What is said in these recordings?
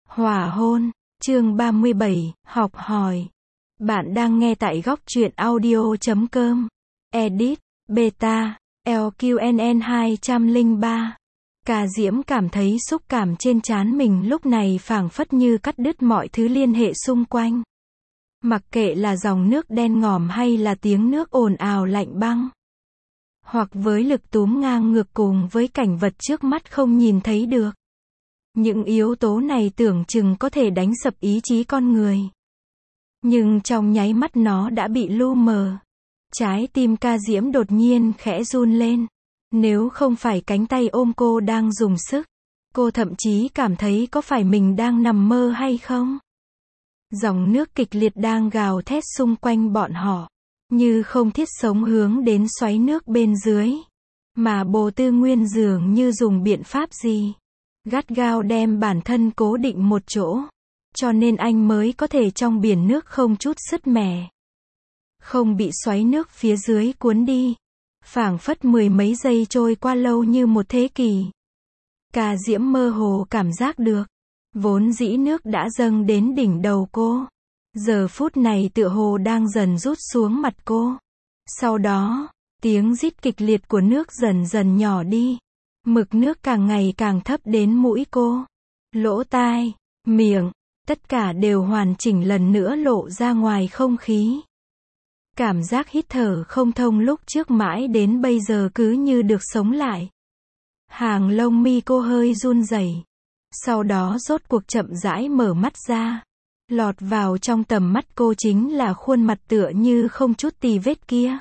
Hỏa hôn, chương 37, học hỏi. Bạn đang nghe tại góc truyện audio.com. Edit, Beta, LQNN 203. Ca Diễm cảm thấy xúc cảm trên trán mình lúc này phảng phất như cắt đứt mọi thứ liên hệ xung quanh. Mặc kệ là dòng nước đen ngòm hay là tiếng nước ồn ào lạnh băng. Hoặc với lực túm ngang ngược cùng với cảnh vật trước mắt không nhìn thấy được. Những yếu tố này tưởng chừng có thể đánh sập ý chí con người. Nhưng trong nháy mắt nó đã bị lu mờ. Trái tim Ca Diễm đột nhiên khẽ run lên. Nếu không phải cánh tay ôm cô đang dùng sức, cô thậm chí cảm thấy có phải mình đang nằm mơ hay không? Dòng nước kịch liệt đang gào thét xung quanh bọn họ, như không thiết sống hướng đến xoáy nước bên dưới. Mà Bồ Tư Nguyên dường như dùng biện pháp gì gắt gao đem bản thân cố định một chỗ, cho nên anh mới có thể trong biển nước không chút sứt mẻ, không bị xoáy nước phía dưới cuốn đi. Phảng phất mười mấy giây trôi qua lâu như một thế kỷ. Ca Diễm mơ hồ cảm giác được, vốn dĩ nước đã dâng đến đỉnh đầu cô, giờ phút này tựa hồ đang dần rút xuống mặt cô. Sau đó, tiếng rít kịch liệt của nước dần dần nhỏ đi. Mực nước càng ngày càng thấp đến mũi cô, lỗ tai, miệng, tất cả đều hoàn chỉnh lần nữa lộ ra ngoài không khí. Cảm giác hít thở không thông lúc trước mãi đến bây giờ cứ như được sống lại. Hàng lông mi cô hơi run rẩy. Sau đó rốt cuộc chậm rãi mở mắt ra. Lọt vào trong tầm mắt cô chính là khuôn mặt tựa như không chút tì vết kia.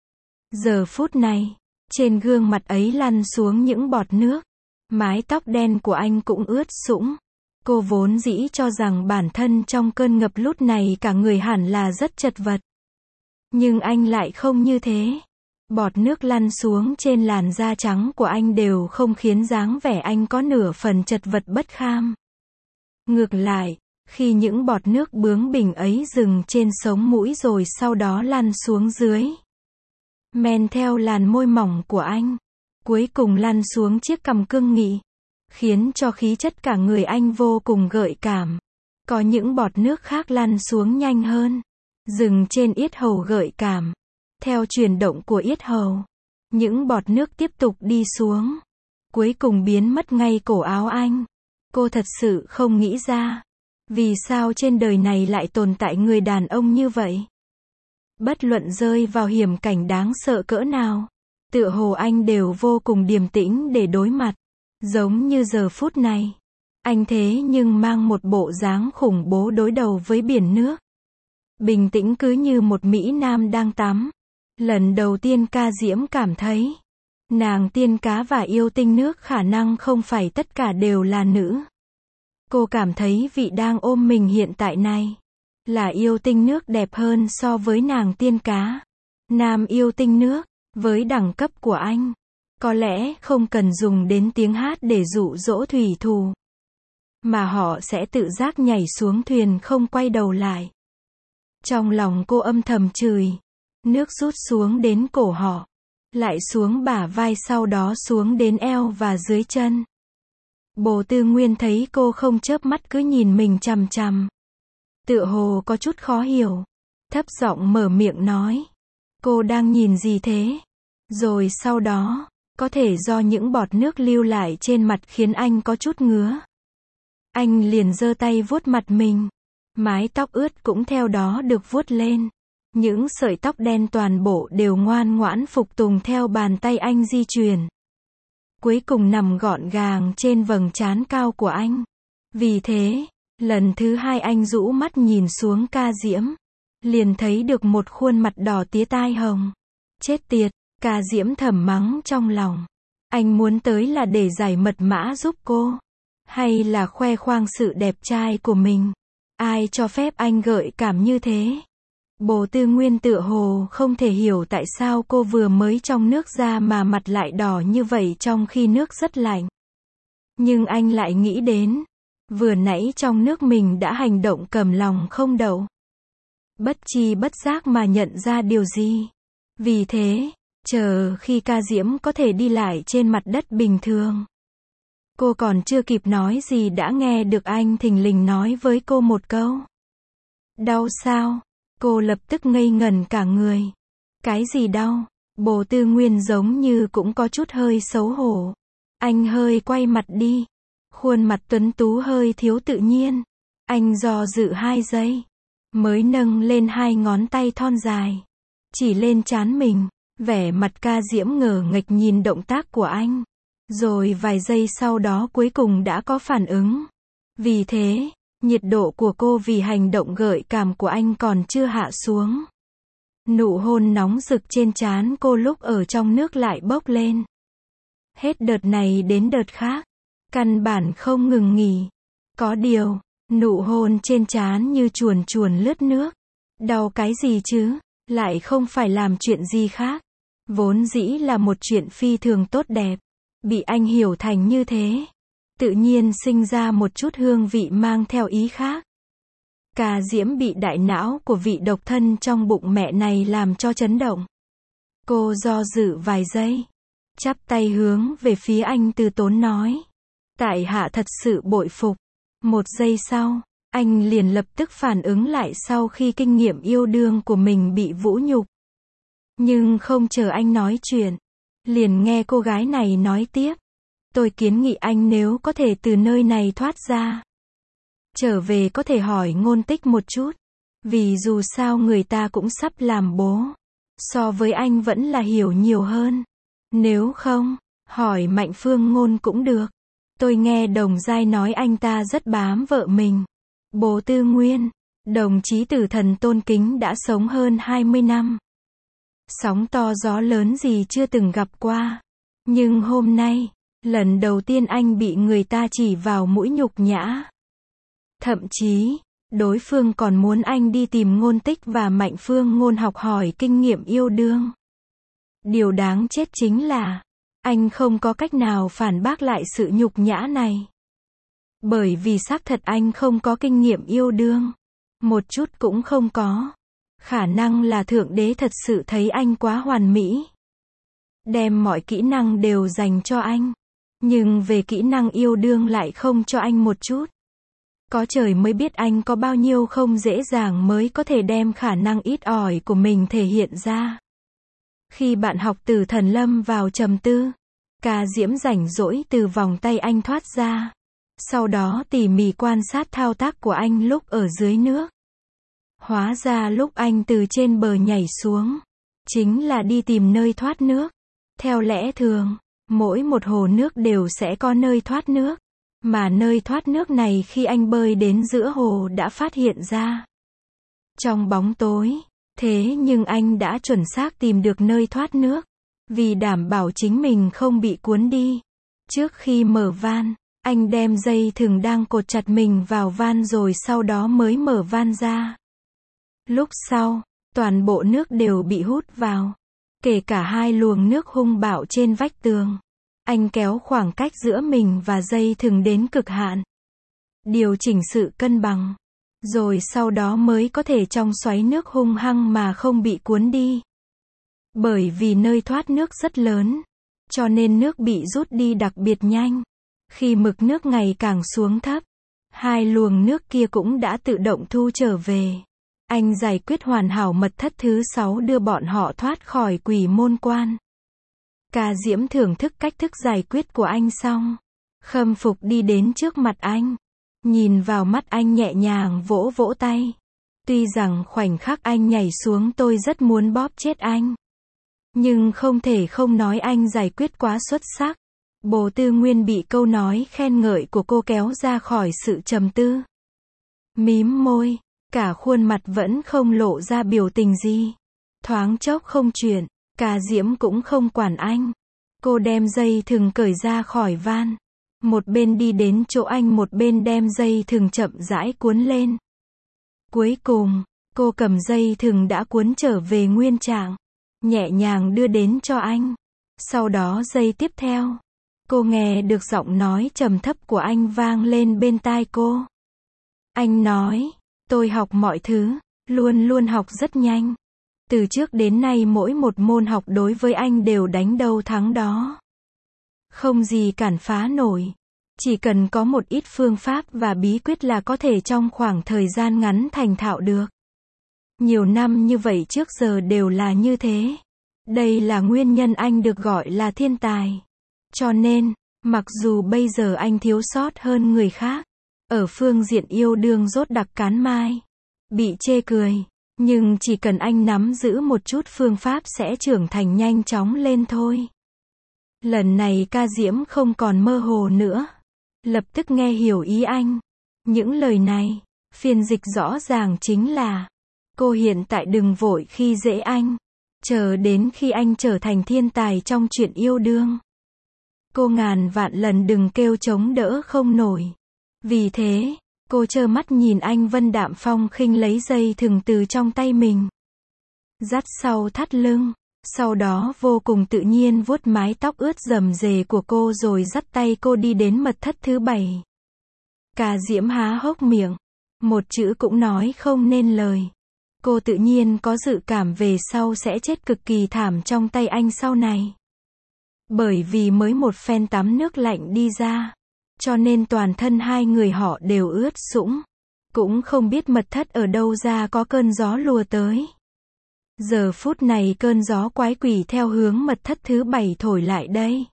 Giờ phút này, trên gương mặt ấy lăn xuống những bọt nước. Mái tóc đen của anh cũng ướt sũng. Cô vốn dĩ cho rằng bản thân trong cơn ngập lụt này cả người hẳn là rất chật vật. Nhưng anh lại không như thế. Bọt nước lăn xuống trên làn da trắng của anh đều không khiến dáng vẻ anh có nửa phần chật vật bất kham. Ngược lại, khi những bọt nước bướng bỉnh ấy dừng trên sống mũi rồi sau đó lăn xuống dưới, men theo làn môi mỏng của anh, cuối cùng lăn xuống chiếc cằm cương nghị, khiến cho khí chất cả người anh vô cùng gợi cảm. Có những bọt nước khác lăn xuống nhanh hơn, dừng trên yết hầu gợi cảm. Theo chuyển động của yết hầu, những bọt nước tiếp tục đi xuống, cuối cùng biến mất ngay cổ áo anh. Cô thật sự không nghĩ ra, vì sao trên đời này lại tồn tại người đàn ông như vậy. Bất luận rơi vào hiểm cảnh đáng sợ cỡ nào, tựa hồ anh đều vô cùng điềm tĩnh để đối mặt. Giống như giờ phút này, anh thế nhưng mang một bộ dáng khủng bố đối đầu với biển nước. Bình tĩnh cứ như một mỹ nam đang tắm. Lần đầu tiên Ca Diễm cảm thấy, nàng tiên cá và yêu tinh nước khả năng không phải tất cả đều là nữ. Cô cảm thấy vị đang ôm mình hiện tại này, là yêu tinh nước đẹp hơn so với nàng tiên cá. Nam yêu tinh nước, với đẳng cấp của anh, có lẽ không cần dùng đến tiếng hát để dụ dỗ thủy thủ, mà họ sẽ tự giác nhảy xuống thuyền không quay đầu lại. Trong lòng cô âm thầm chửi. Nước rút xuống đến cổ họ, lại xuống bả vai sau đó xuống đến eo và dưới chân. Bồ Tư Nguyên thấy cô không chớp mắt cứ nhìn mình chằm chằm, tựa hồ có chút khó hiểu, thấp giọng mở miệng nói, cô đang nhìn gì thế? Rồi sau đó, có thể do những bọt nước lưu lại trên mặt khiến anh có chút ngứa. Anh liền giơ tay vuốt mặt mình, mái tóc ướt cũng theo đó được vuốt lên. Những sợi tóc đen toàn bộ đều ngoan ngoãn phục tùng theo bàn tay anh di chuyển. Cuối cùng nằm gọn gàng trên vầng trán cao của anh. Vì thế, lần thứ hai anh rũ mắt nhìn xuống Ca Diễm, liền thấy được một khuôn mặt đỏ tía tai hồng. Chết tiệt, Ca Diễm thầm mắng trong lòng. Anh muốn tới là để giải mật mã giúp cô, hay là khoe khoang sự đẹp trai của mình? Ai cho phép anh gợi cảm như thế? Bồ Tư Nguyên tựa hồ không thể hiểu tại sao cô vừa mới trong nước ra mà mặt lại đỏ như vậy trong khi nước rất lạnh. Nhưng anh lại nghĩ đến, vừa nãy trong nước mình đã hành động cầm lòng không đậu. Bất chi bất giác mà nhận ra điều gì. Vì thế, chờ khi Ca Diễm có thể đi lại trên mặt đất bình thường, Cô còn chưa kịp nói gì đã nghe được anh thình lình nói với cô một câu. Đau sao? Cô lập tức ngây ngẩn cả người. Cái gì đau? Bồ Tư Nguyên giống như cũng có chút hơi xấu hổ. Anh hơi quay mặt đi. Khuôn mặt tuấn tú hơi thiếu tự nhiên. Anh do dự 2 giây. Mới nâng lên 2 ngón tay thon dài. Chỉ lên trán mình. Vẻ mặt Ca Diễm ngờ nghệch nhìn động tác của anh. Rồi vài giây sau đó cuối cùng đã có phản ứng. Vì thế, nhiệt độ của cô vì hành động gợi cảm của anh còn chưa hạ xuống. Nụ hôn nóng rực trên trán cô lúc ở trong nước lại bốc lên. Hết đợt này đến đợt khác. Căn bản không ngừng nghỉ. Có điều, nụ hôn trên trán như chuồn chuồn lướt nước. Đau cái gì chứ? Lại không phải làm chuyện gì khác. Vốn dĩ là một chuyện phi thường tốt đẹp. Bị anh hiểu thành như thế. Tự nhiên sinh ra một chút hương vị mang theo ý khác. Ca Diễm bị đại não của vị độc thân trong bụng mẹ này làm cho chấn động. Cô do dự vài giây. Chắp tay hướng về phía anh từ tốn nói. Tại hạ thật sự bội phục. 1 giây sau, anh liền lập tức phản ứng lại sau khi kinh nghiệm yêu đương của mình bị vũ nhục. Nhưng không chờ anh nói chuyện. Liền nghe cô gái này nói tiếp. Tôi kiến nghị anh nếu có thể từ nơi này thoát ra. Trở về có thể hỏi Ngôn Tích một chút. Vì dù sao người ta cũng sắp làm bố. So với anh vẫn là hiểu nhiều hơn. Nếu không, hỏi Mạnh Phương Ngôn cũng được. Tôi nghe Đồng Giai nói anh ta rất bám vợ mình. Bố Tư Nguyên, đồng chí tử thần tôn kính đã sống hơn 20 năm. Sóng to gió lớn gì chưa từng gặp qua. Nhưng hôm nay, lần đầu tiên anh bị người ta chỉ vào mũi nhục nhã. Thậm chí, đối phương còn muốn anh đi tìm Ngôn Tích và Mạnh Phương Ngôn học hỏi kinh nghiệm yêu đương. Điều đáng chết chính là, anh không có cách nào phản bác lại sự nhục nhã này. Bởi vì xác thật anh không có kinh nghiệm yêu đương. Một chút cũng không có. Khả năng là Thượng Đế thật sự thấy anh quá hoàn mỹ. Đem mọi kỹ năng đều dành cho anh. Nhưng về kỹ năng yêu đương lại không cho anh một chút. Có trời mới biết anh có bao nhiêu không dễ dàng mới có thể đem khả năng ít ỏi của mình thể hiện ra. Khi bạn học Tử Thần lâm vào trầm tư, Ca Diễm rảnh rỗi từ vòng tay anh thoát ra. Sau đó tỉ mỉ quan sát thao tác của anh lúc ở dưới nước. Hóa ra lúc anh từ trên bờ nhảy xuống, chính là đi tìm nơi thoát nước. Theo lẽ thường, mỗi một hồ nước đều sẽ có nơi thoát nước. Mà nơi thoát nước này khi anh bơi đến giữa hồ đã phát hiện ra. Trong bóng tối, thế nhưng anh đã chuẩn xác tìm được nơi thoát nước. Vì đảm bảo chính mình không bị cuốn đi. Trước khi mở van, anh đem dây thừng đang cột chặt mình vào van rồi sau đó mới mở van ra. Lúc sau, toàn bộ nước đều bị hút vào. Kể cả 2 luồng nước hung bạo trên vách tường. Anh kéo khoảng cách giữa mình và dây thừng đến cực hạn. Điều chỉnh sự cân bằng. Rồi sau đó mới có thể trong xoáy nước hung hăng mà không bị cuốn đi. Bởi vì nơi thoát nước rất lớn. Cho nên nước bị rút đi đặc biệt nhanh. Khi mực nước ngày càng xuống thấp, 2 luồng nước kia cũng đã tự động thu trở về. Anh giải quyết hoàn hảo mật thất thứ 6 đưa bọn họ thoát khỏi quỷ môn quan. Ca Diễm thưởng thức cách thức giải quyết của anh xong. Khâm phục đi đến trước mặt anh. Nhìn vào mắt anh nhẹ nhàng vỗ vỗ tay. Tuy rằng khoảnh khắc anh nhảy xuống tôi rất muốn bóp chết anh. Nhưng không thể không nói anh giải quyết quá xuất sắc. Bồ Tư Nguyên bị câu nói khen ngợi của cô kéo ra khỏi sự trầm tư. Mím môi, cả khuôn mặt vẫn không lộ ra biểu tình gì. Thoáng chốc không chuyện, Ca Diễm cũng không quản anh. Cô đem dây thừng cởi ra khỏi van. Một bên đi đến chỗ anh một bên đem dây thừng chậm rãi cuốn lên. Cuối cùng, cô cầm dây thừng đã cuốn trở về nguyên trạng. Nhẹ nhàng đưa đến cho anh. Sau đó giây tiếp theo, cô nghe được giọng nói trầm thấp của anh vang lên bên tai cô. Anh nói, tôi học mọi thứ, luôn luôn học rất nhanh. Từ trước đến nay mỗi một môn học đối với anh đều đánh đâu thắng đó. Không gì cản phá nổi. Chỉ cần có một ít phương pháp và bí quyết là có thể trong khoảng thời gian ngắn thành thạo được. Nhiều năm như vậy trước giờ đều là như thế. Đây là nguyên nhân anh được gọi là thiên tài. Cho nên, mặc dù bây giờ anh thiếu sót hơn người khác, ở phương diện yêu đương rốt đặc cán mai, bị chê cười, nhưng chỉ cần anh nắm giữ một chút phương pháp sẽ trưởng thành nhanh chóng lên thôi. Lần này Ca Diễm không còn mơ hồ nữa. Lập tức nghe hiểu ý anh. Những lời này, phiên dịch rõ ràng chính là, cô hiện tại đừng vội khi dễ anh. Chờ đến khi anh trở thành thiên tài trong chuyện yêu đương. Cô ngàn vạn lần đừng kêu chống đỡ không nổi. Vì thế, cô trơ mắt nhìn anh Vân Đạm Phong khinh lấy dây thừng từ trong tay mình. Dắt sau thắt lưng. Sau đó vô cùng tự nhiên vuốt mái tóc ướt rầm rề của cô rồi dắt tay cô đi đến mật thất thứ 7. Ca Diễm há hốc miệng. Một chữ cũng nói không nên lời. Cô tự nhiên có dự cảm về sau sẽ chết cực kỳ thảm trong tay anh sau này. Bởi vì mới một phen tắm nước lạnh đi ra. Cho nên toàn thân hai người họ đều ướt sũng. Cũng không biết mật thất ở đâu ra có cơn gió lùa tới. Giờ phút này cơn gió quái quỷ theo hướng mật thất thứ 7 thổi lại đây.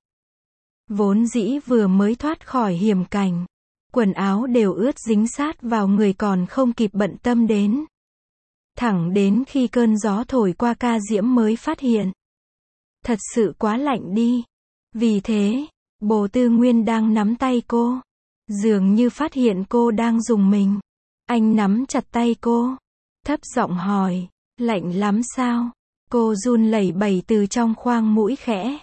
Vốn dĩ vừa mới thoát khỏi hiểm cảnh. Quần áo đều ướt dính sát vào người còn không kịp bận tâm đến. Thẳng đến khi cơn gió thổi qua Ca Diễm mới phát hiện. Thật sự quá lạnh đi. Vì thế, Bồ Tư Nguyên đang nắm tay cô. Dường như phát hiện cô đang dùng mình. Anh nắm chặt tay cô. Thấp giọng hỏi. Lạnh lắm sao? Cô run lẩy bẩy từ trong khoang mũi khẽ.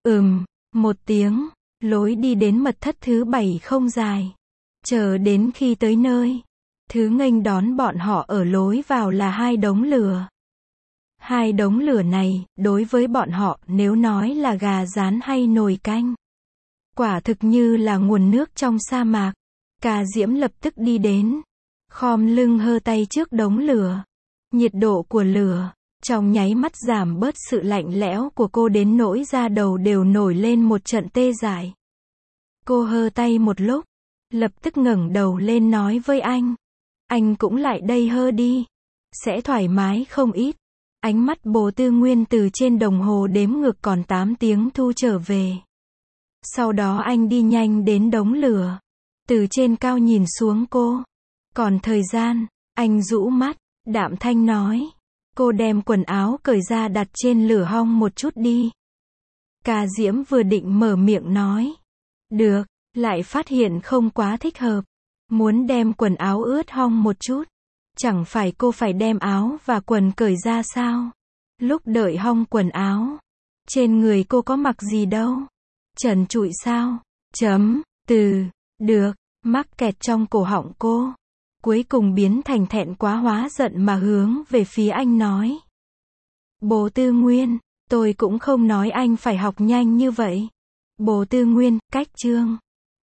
Một tiếng. Lối đi đến mật thất thứ 7 không dài. Chờ đến khi tới nơi. Thứ nghênh đón bọn họ ở lối vào là hai đống lửa. Hai đống lửa này, đối với bọn họ, nếu nói là gà rán hay nồi canh. Quả thực như là nguồn nước trong sa mạc. Ca Diễm lập tức đi đến. Khom lưng hơ tay trước đống lửa. Nhiệt độ của lửa, trong nháy mắt giảm bớt sự lạnh lẽo của cô đến nỗi da đầu đều nổi lên một trận tê dại. Cô hơ tay một lúc, lập tức ngẩng đầu lên nói với anh. Anh cũng lại đây hơ đi. Sẽ thoải mái không ít. Ánh mắt Bồ Tư Nguyên từ trên đồng hồ đếm ngược còn 8 tiếng thu trở về. Sau đó anh đi nhanh đến đống lửa. Từ trên cao nhìn xuống cô. Còn thời gian, anh rũ mắt. Đạm thanh nói. Cô đem quần áo cởi ra đặt trên lửa hong một chút đi. Ca Diễm vừa định mở miệng nói. Được, lại phát hiện không quá thích hợp. Muốn đem quần áo ướt hong một chút. Chẳng phải cô phải đem áo và quần cởi ra sao? Lúc đợi hong quần áo. Trên người cô có mặc gì đâu. Trần trụi sao? Được, mắc kẹt trong cổ họng cô. Cuối cùng biến thành thẹn quá hóa giận mà hướng về phía anh nói. Bồ Tư Nguyên, tôi cũng không nói anh phải học nhanh như vậy. Bồ Tư Nguyên, cách chương.